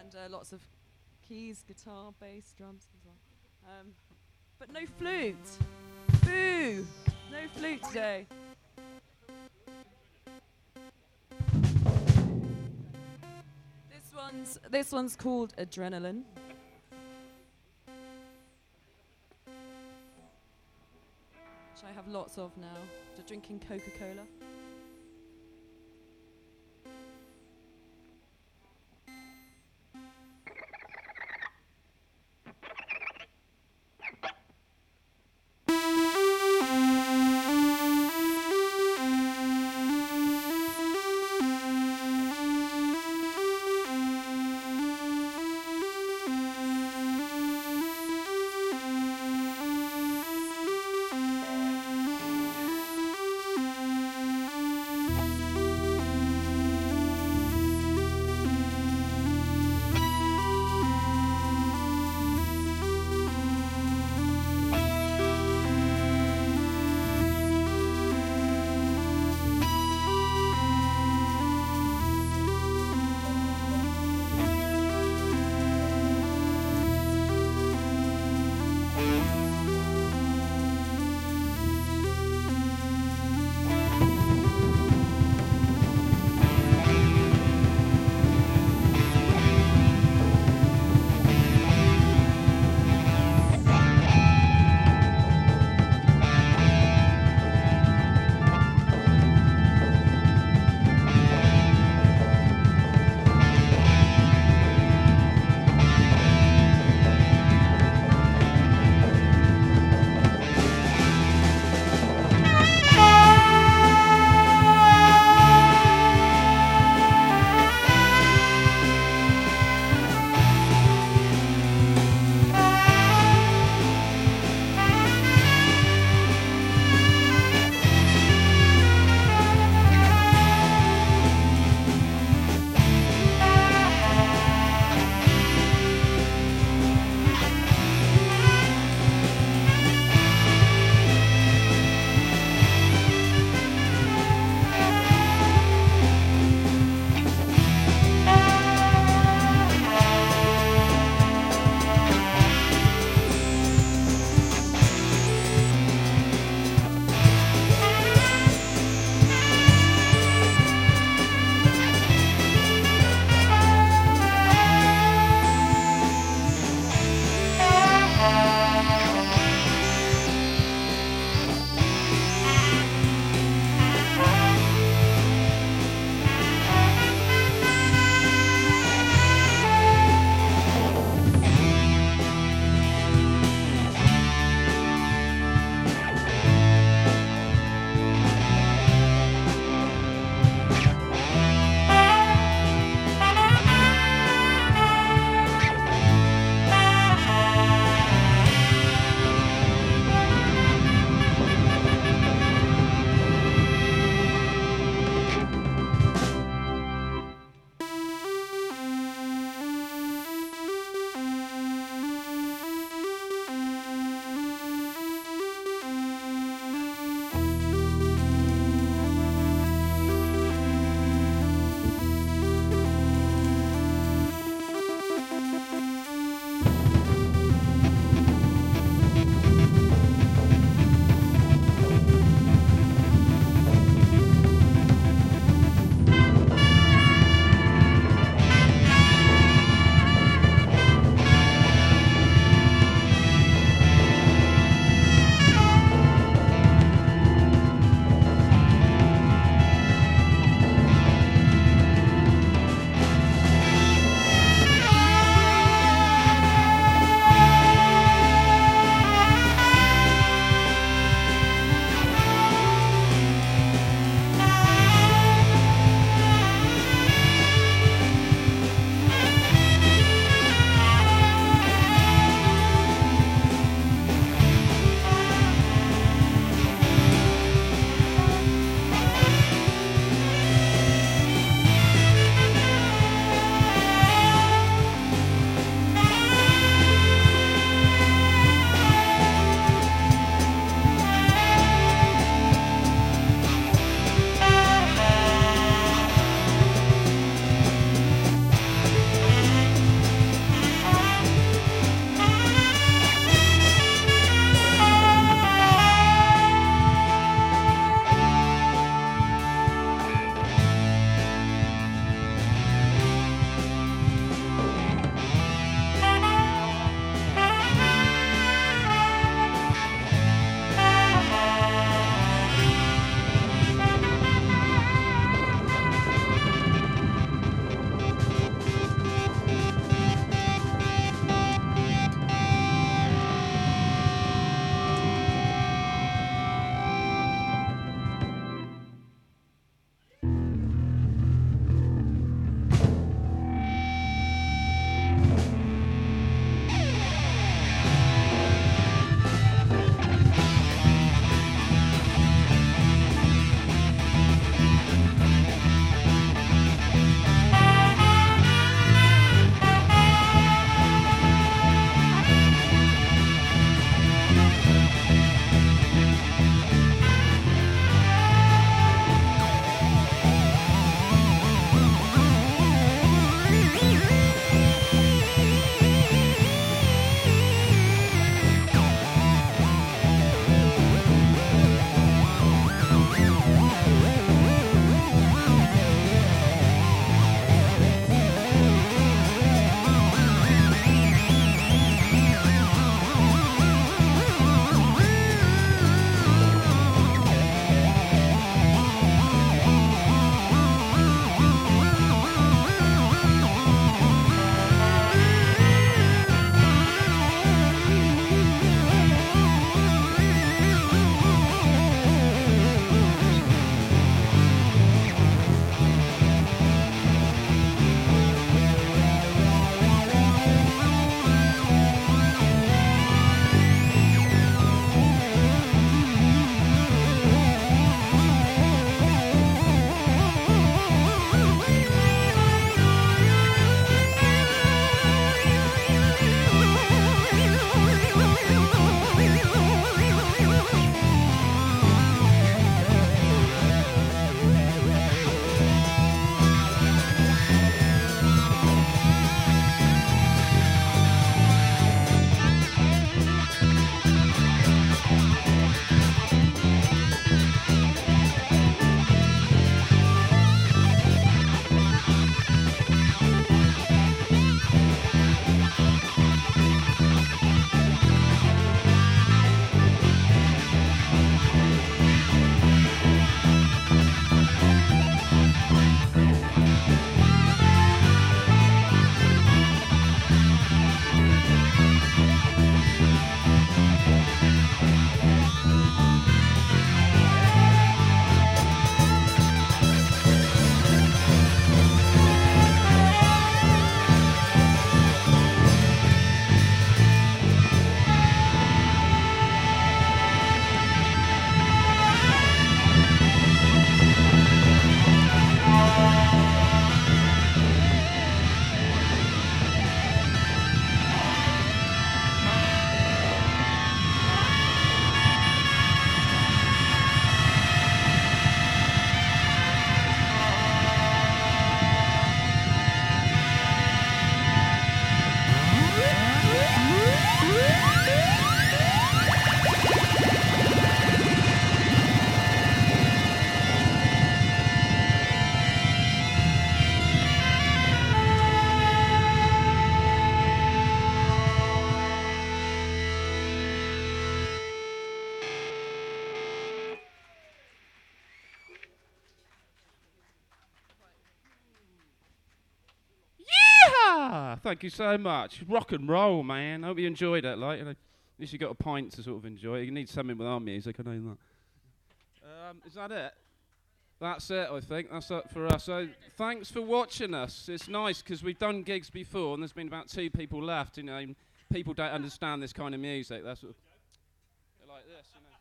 and lots of keys, guitar, bass, drums as well. But no flute. Boo! No flute today. This one's called Adrenaline. Which I have lots of now. Just drinking Coca-Cola. thank you so much. Rock and roll, man. I hope you enjoyed it. Like, at least you got a pint to sort of enjoy. You need something with our music, I know that. Is that it? That's it, I think. That's it for us. So thanks for watching us. It's nice because we've done gigs before and there's been about 2 people left. You know, people don't understand this kind of music. That's what, like this, you know.